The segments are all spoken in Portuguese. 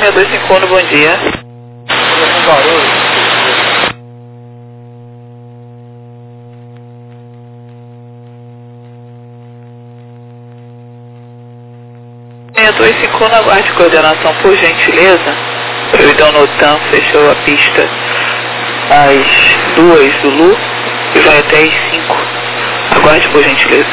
6251, bom dia. Com barulho. 6251, aguarde coordenação, por gentileza. O Idão Notan fechou a pista às 2 do Lu e vai até às 5. Aguarde, por gentileza.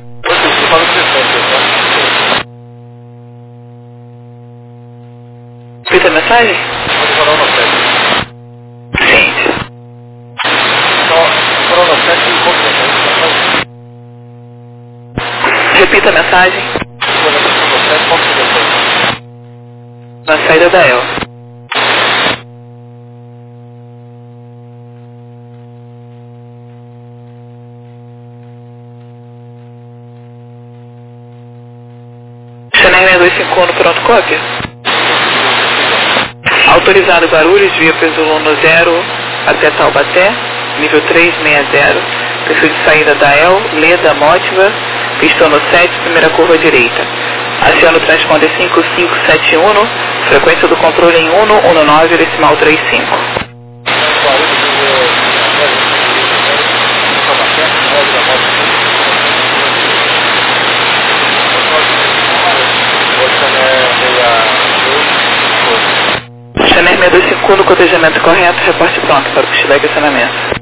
Repita a mensagem? Sim. Repita a mensagem. Na saída da El. Chanel 6251, pronto, cópia. Autorizado Guarulhos, via Pesolano 0 até Taubaté, nível 360, perfil de saída da El, Leda, Mótiva, pistão no 7, primeira curva direita. Aciona o transponder 5571, frequência do controle em 119, decimal 35. Chanel 6251, no cotejamento correto, reporte pronto para o pistão de acionamento.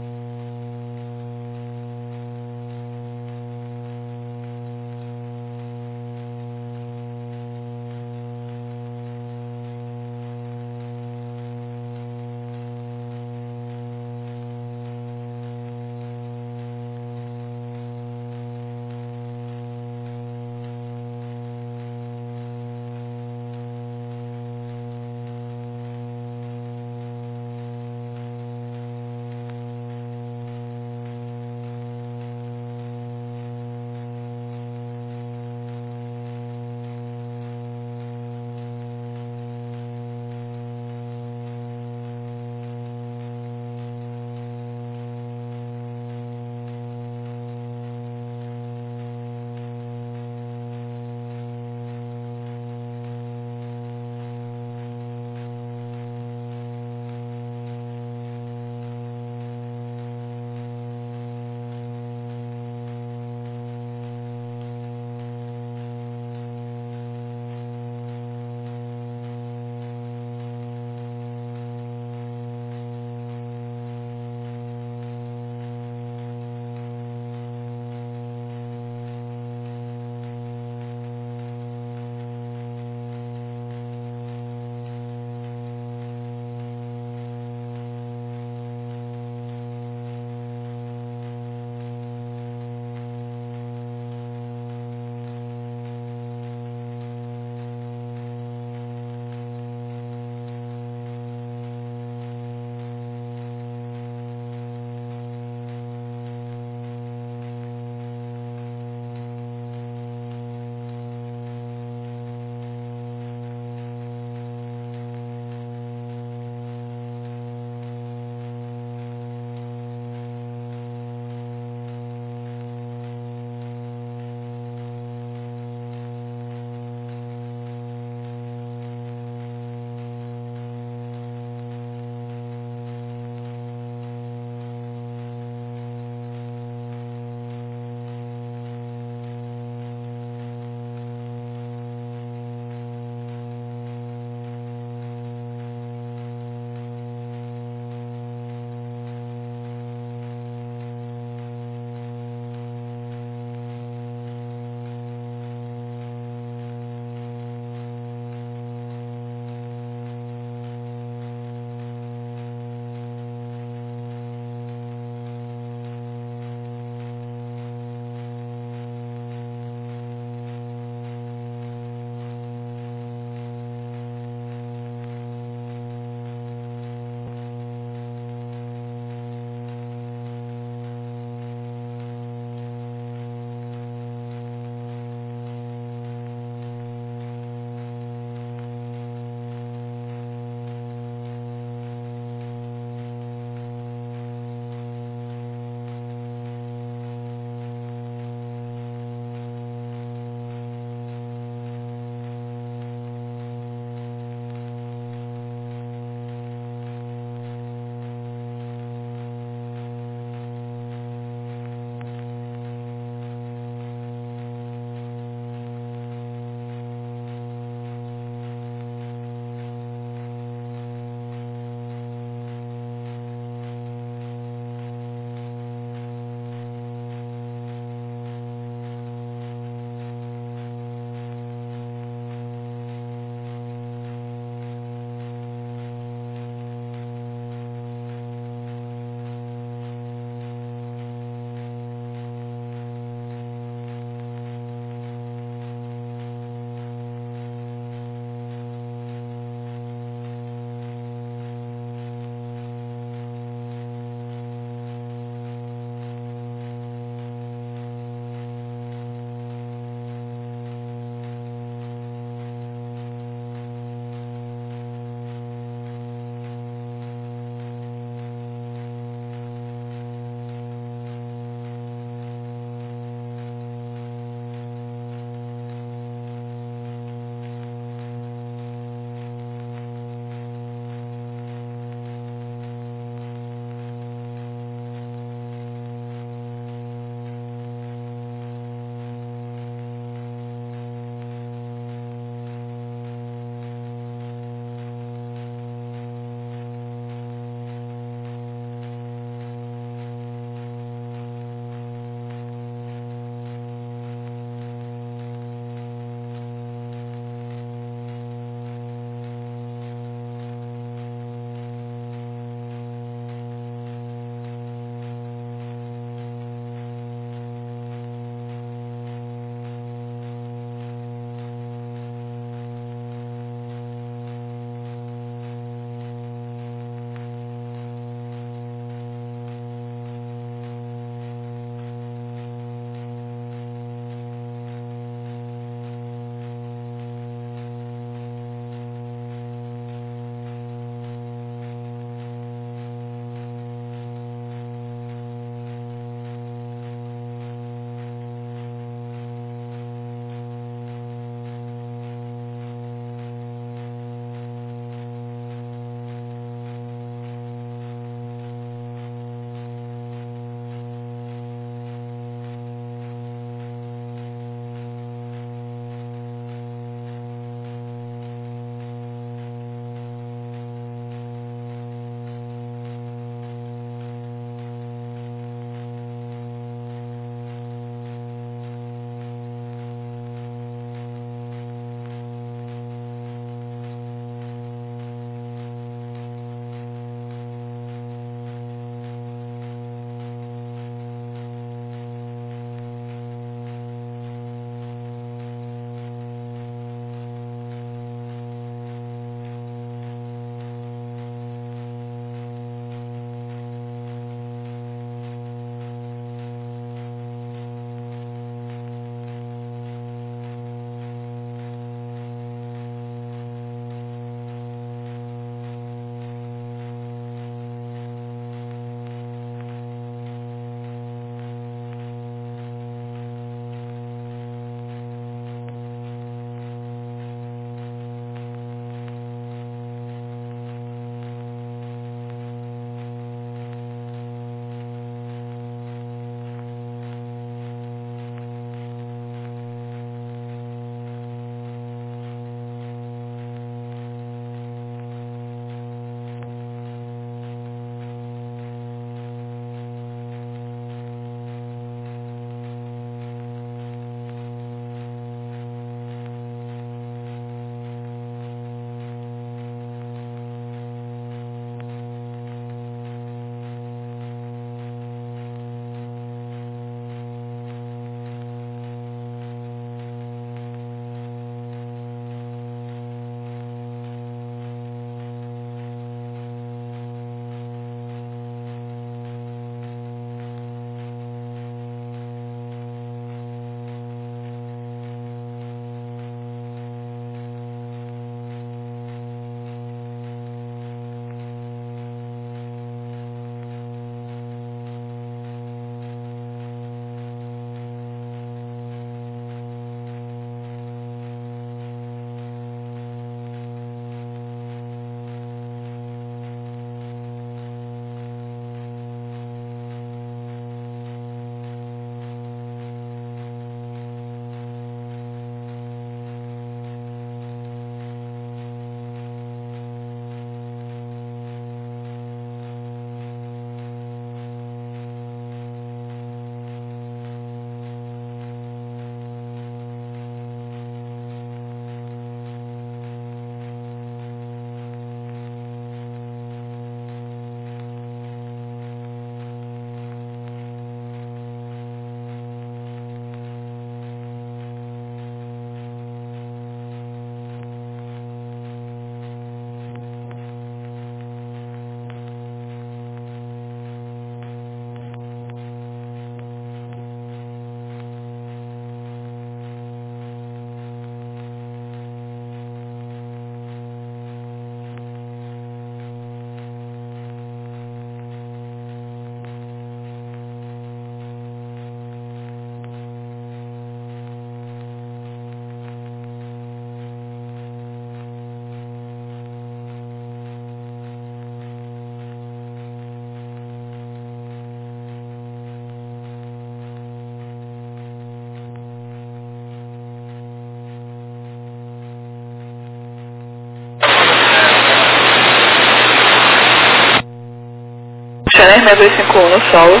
Chanel 6251 no solo.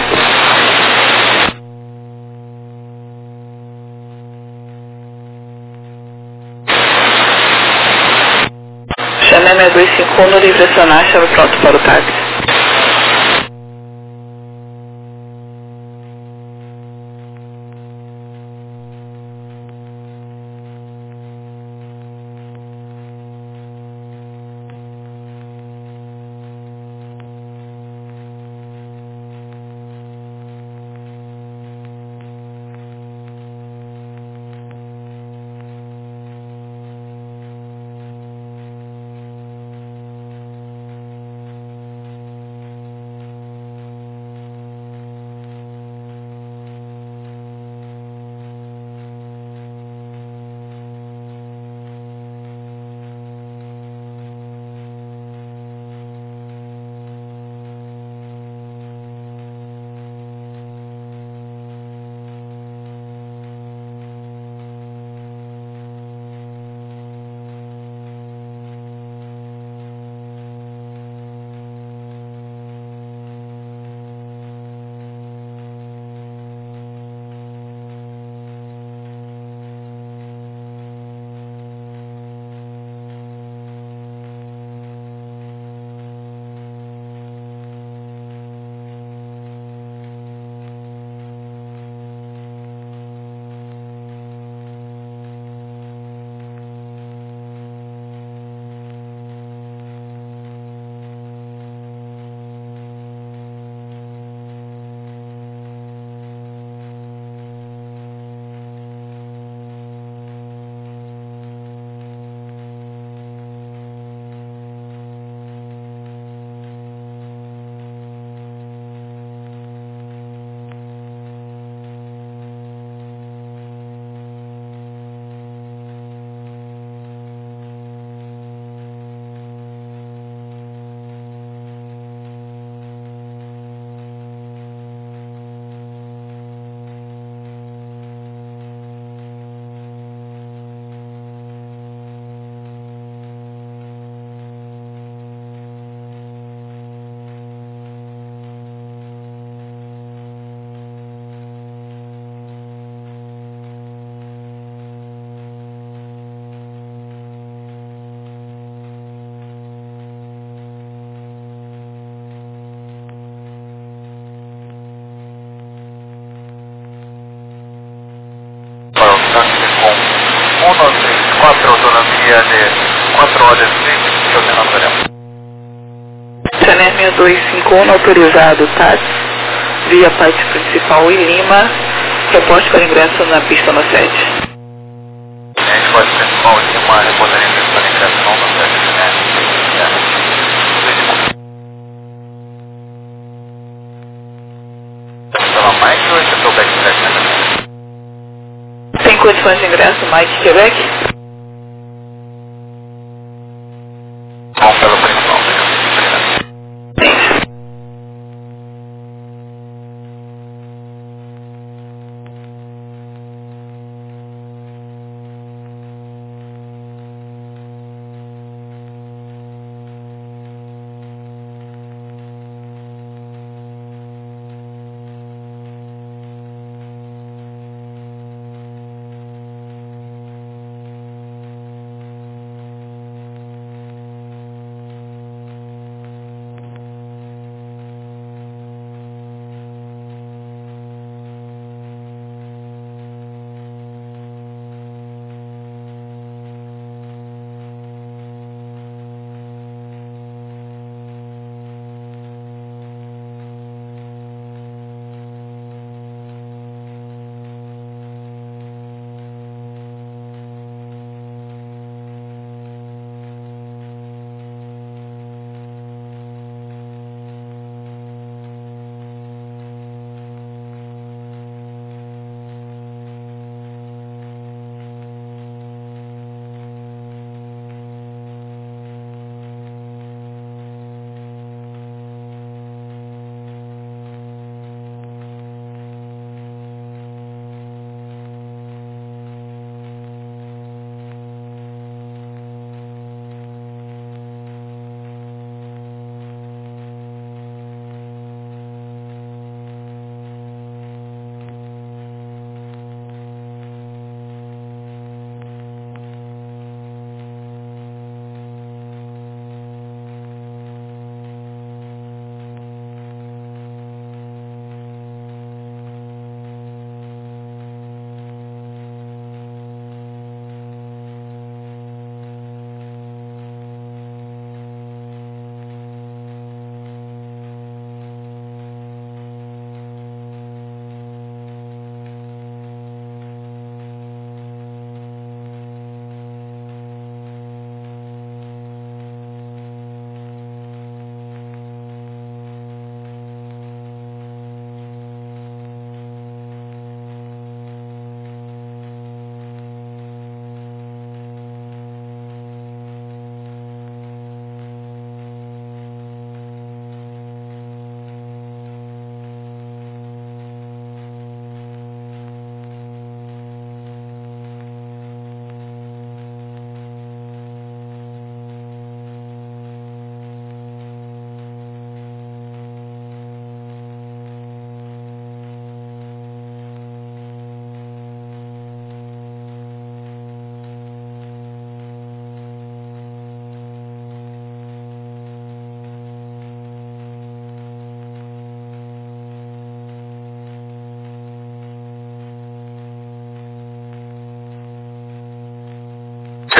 Chanel 6251 no livre acionar, chave pronto para o táxi. Com 194 autonomia de 4 horas e 20 minutos na Nacional. Chanel 6251 autorizado, táxi, via parte principal e Lima, reporte para ingresso na pista no 7. A gente pode principal Lima, reportaria para ingresso no 7, né? Pela Mike ou esse é o backtrack, né? Tem condições de ingresso, Mike, Quebec? Vamos pelo principal, né? Sim.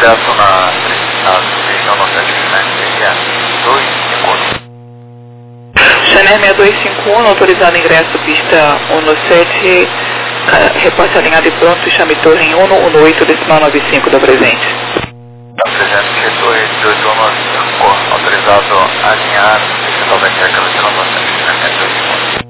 ingresso na região nordeste seria 251. Channel 6251, autorizado ingresso pista 17, repasse alinhado e pronto, chame torre em 118, decimal 95 da presente. Da presente, torre 1895, autorizado alinhar, pista talvez aquela de nordeste, Channel 251.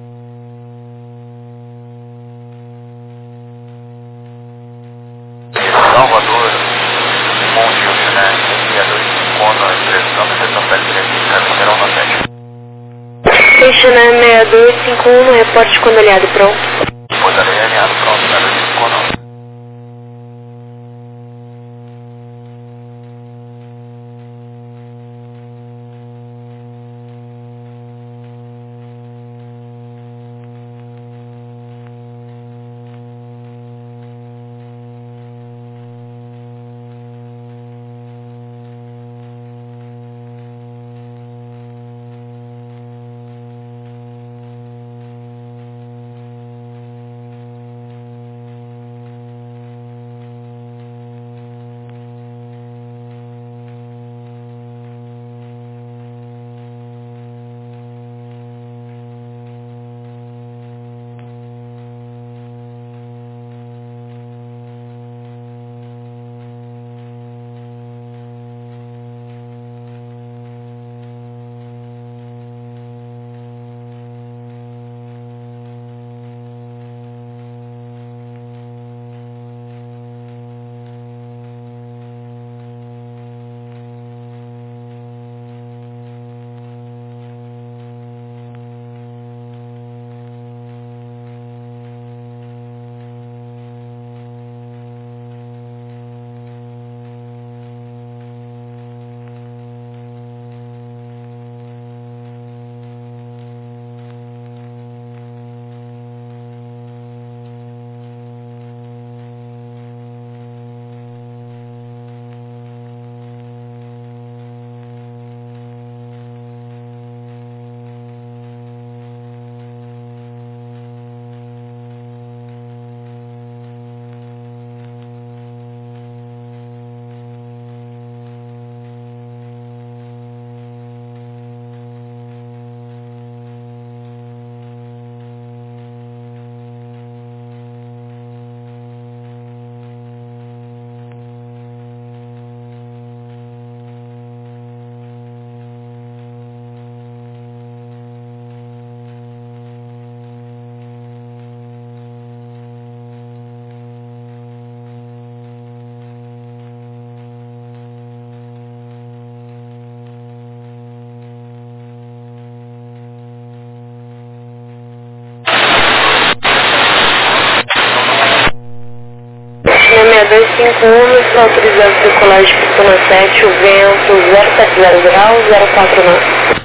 Salvador, Monte Channel 6251, expressão de São Pedro de Caminheirão nordeste. Channel 6251, reporte quando aliado pronto. Poderia alinhado pronto, 0251. Channel 6251, está autorizado a circular de pista 7, o vento 070 graus, 049.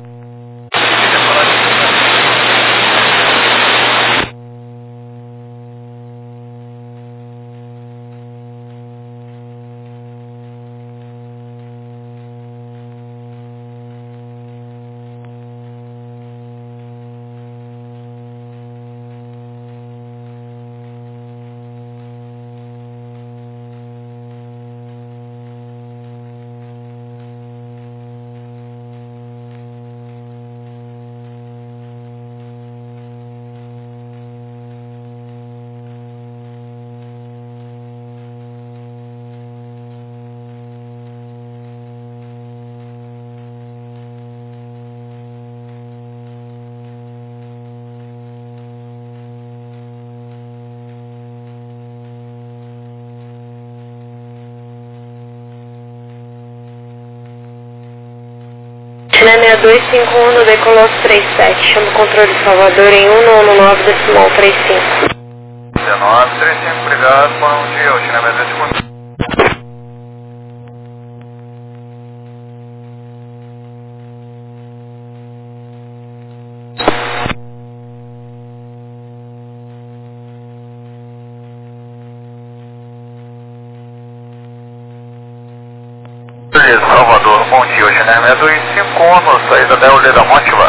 Channel 6251, decolou 37, chama o controle de Salvador em 119, decimal 35. 1935, obrigado, bom dia, o Channel 251. Salvador, bom dia, hoje na Channel 251, saída da Oleda Mótiva.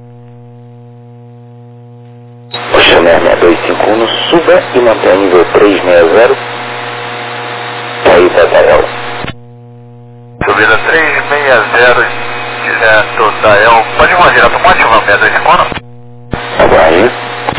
Channel 6251, suba e mantenha nível 360, saída da El. 360 dizendo da El. Pode ir direto, pode chamar 6251? Aguarde.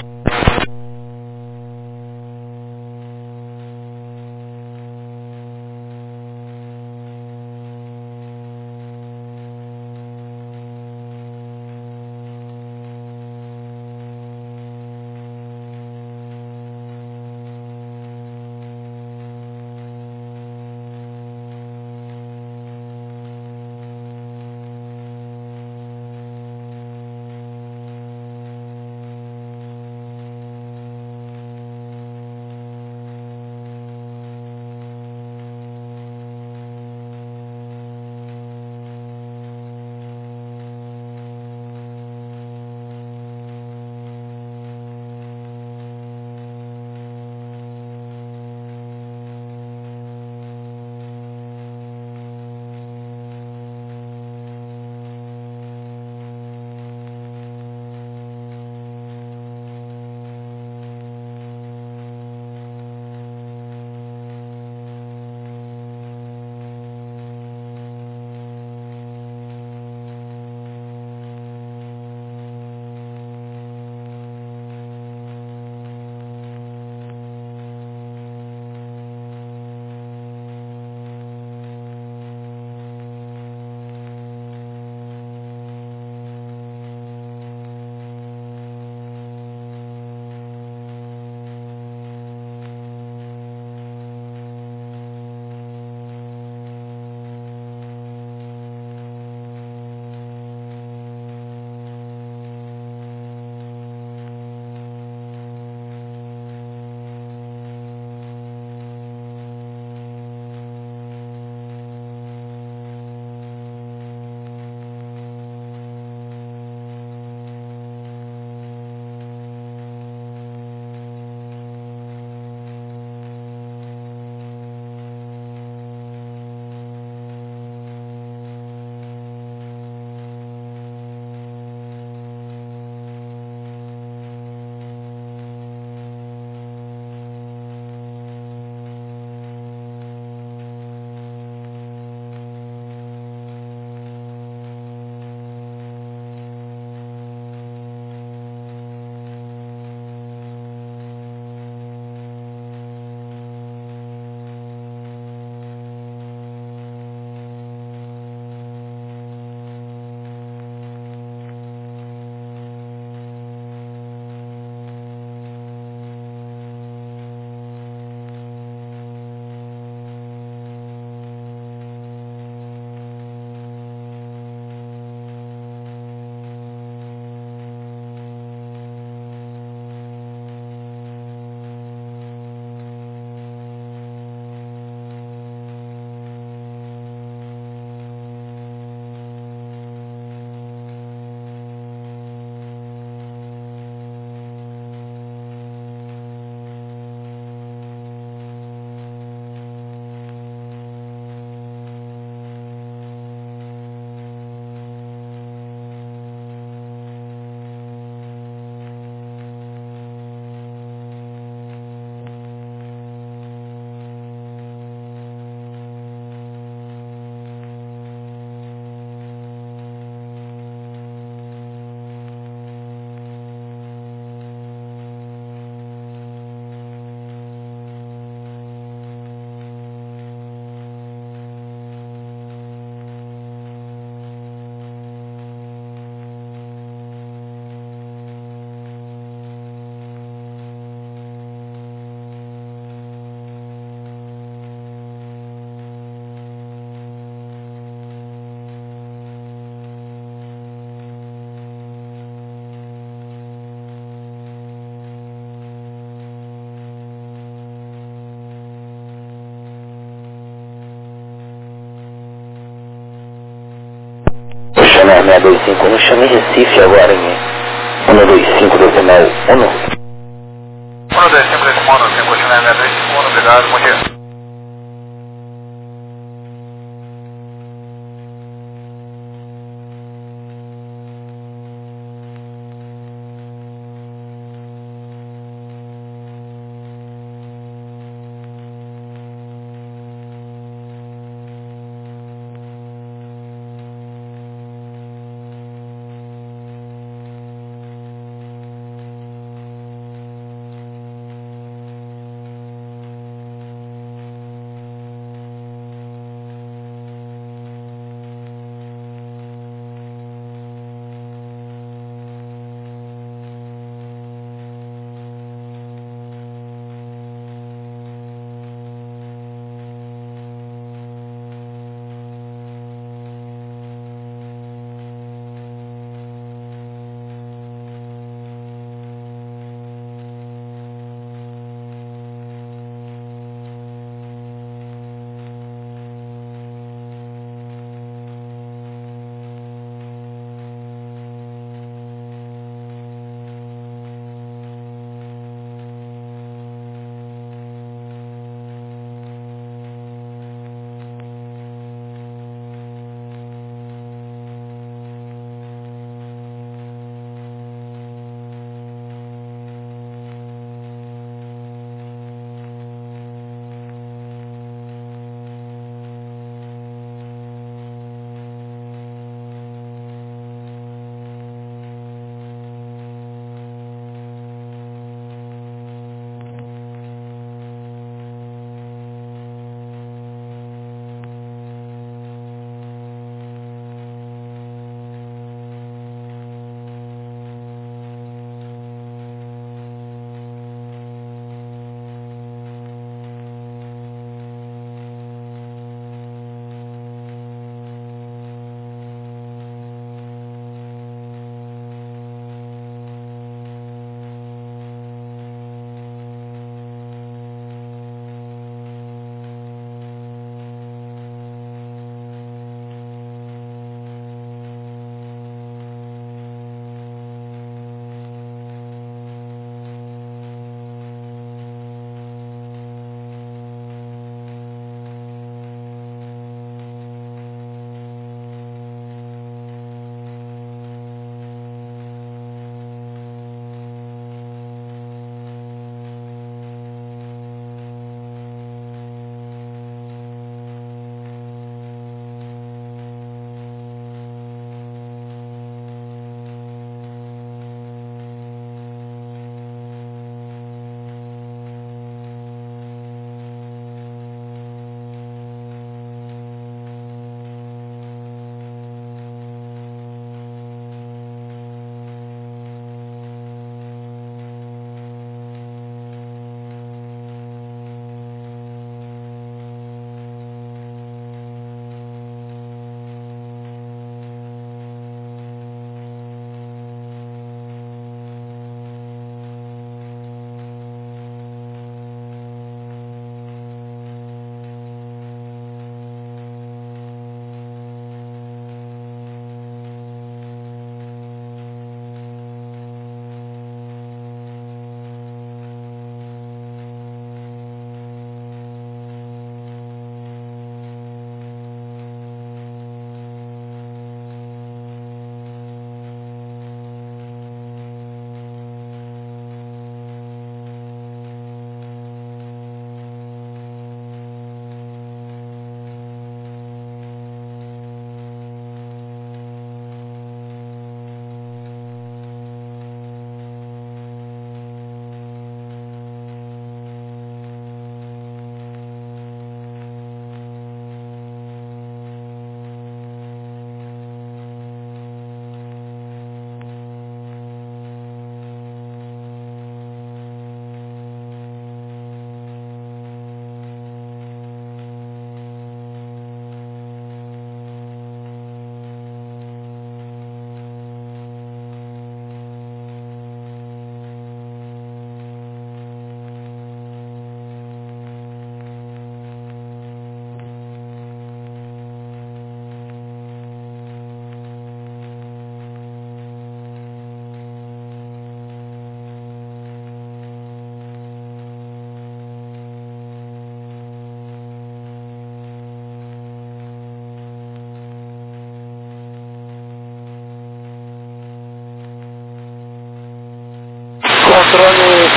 Chame 625, chame Recife agora em 125 decimal 1. 125 decimal 1, continua 625, obrigado, bom dia.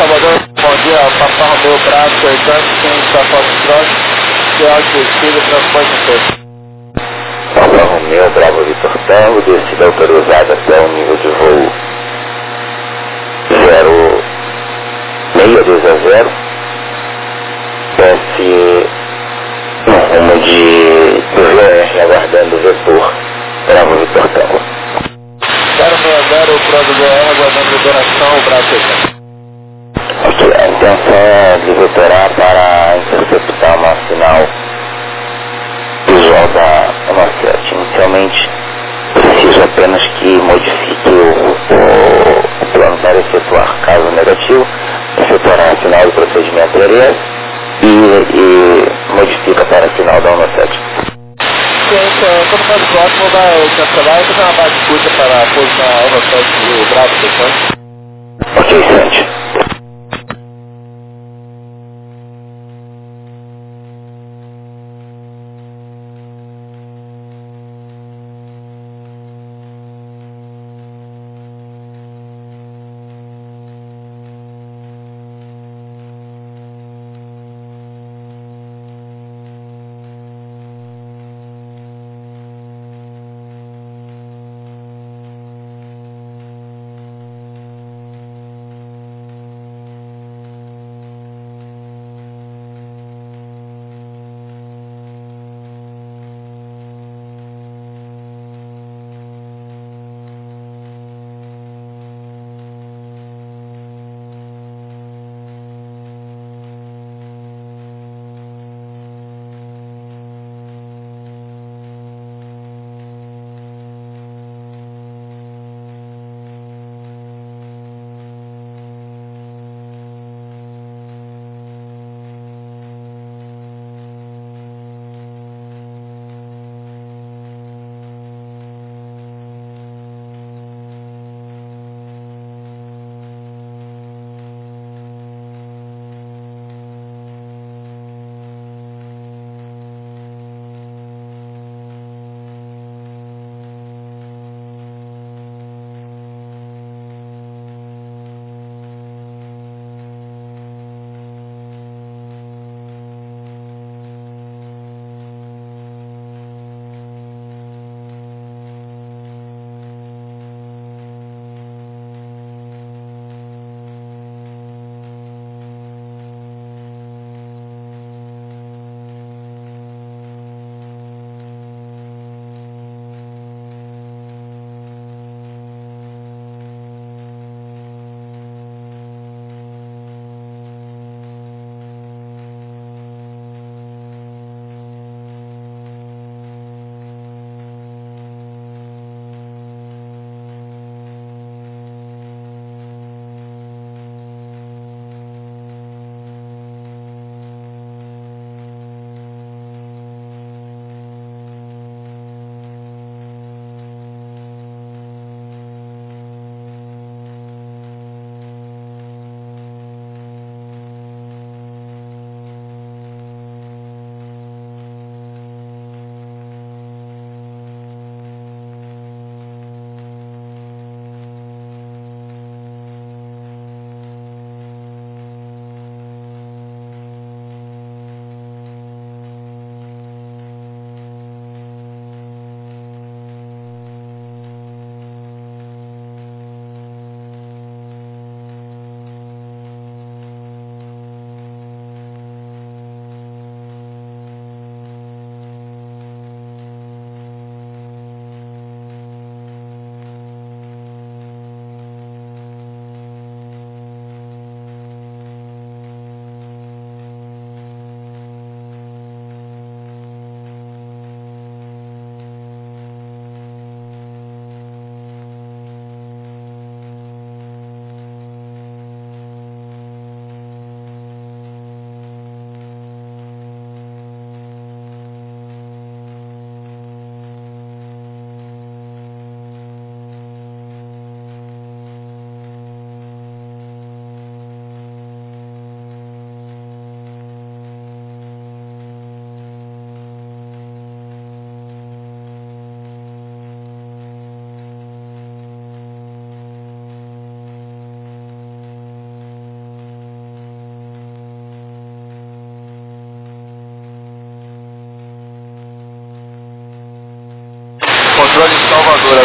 Salvador, bom dia, Papa Romeu Bravo, 85, da Foxtrot, que é descido, transporte todo. Papa Romeu Bravo Vitor Tango, descida autorizada até o nível de voo 0620, desce no rumo de VOR, aguardando o vetor Bravo Vitor Tango. 060, Prado VR, aguardando liberação, Bravo. Ok, a intenção é de vetorar para interceptar uma sinal visual da NOR7. Inicialmente, preciso apenas que modifique o plano para efetuar. Caso negativo, efetuará sinal do procedimento RS e modifica para sinal da NOR7. Quando faz o próximo, vai cancelar e fazer uma base curta para pouso na NOR7 e o Bravo, pessoal. Ok, Sandy.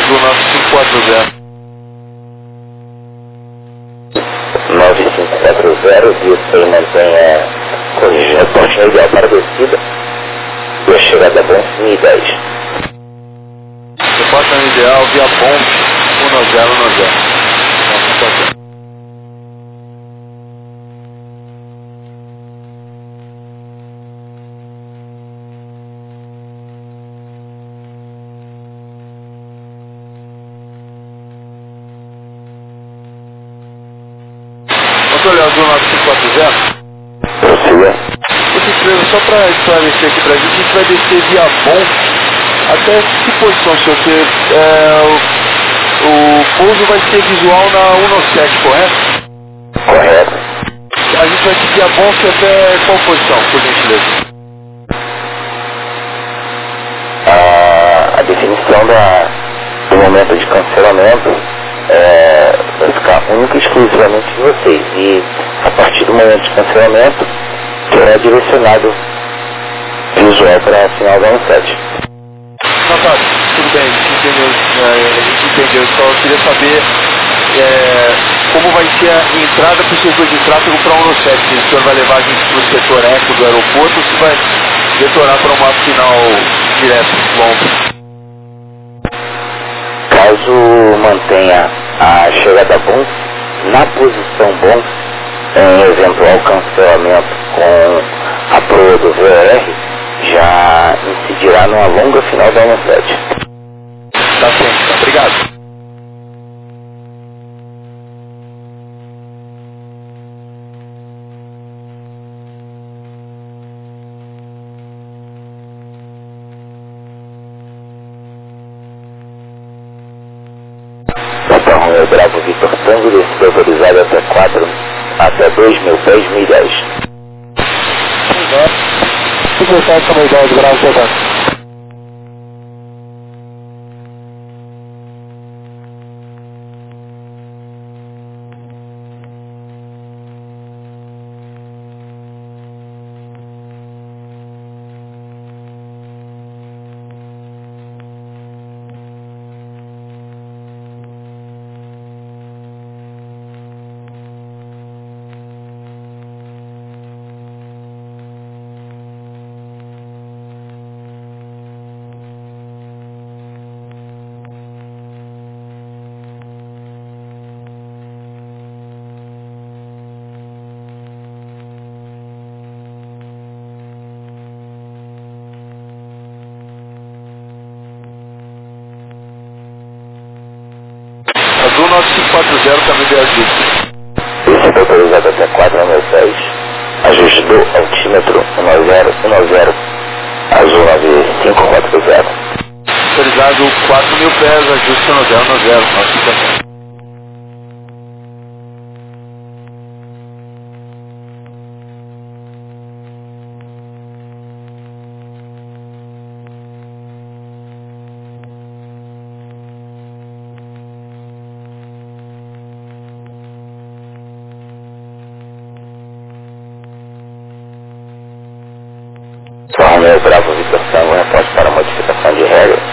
Azul 9540. 9540, isso aí mantenha corrigindo a ponte ideal para a descida e a chegada bom 1010. Reporta no ideal via ponte 1010. Controle Azul 9540. Prossiga. Por gentileza, só para esclarecer aqui para a gente vai descer via bom até que posição, senhor? Porque o pouso vai ser visual na 197, correto? Correto. A gente vai seguir a Bonf até qual posição, por gentileza? A definição do momento de cancelamento vai ficar única e exclusivamente de vocês. E a partir do momento de cancelamento, será direcionado visual para a final da 17. Não, tá, tudo bem, a gente entendeu. Só queria saber como vai ser a entrada para o setor de tráfego para a 197. Se o senhor vai levar a gente para o setor eco do aeroporto ou se vai retornar para uma final direto, longa. Caso mantenha a chegada bom, na posição bom, em eventual cancelamento com a proa do VOR, já incidirá numa longa final da 17. Tá certo, obrigado. Então, Romeo Bravo Victor Tango, descida autorizada até 2.000 pés, 1010. Secretário de Comunidade Bravo Tango. Azul 9540, caminho de Azul. Descida autorizada até 4.010. Ajuste do altímetro 1010. Azul 9540. Autorizado 4.000 pés, ajuste no 090, 950. Romeo Bravo Victor Tango, reporte para modificação de regra.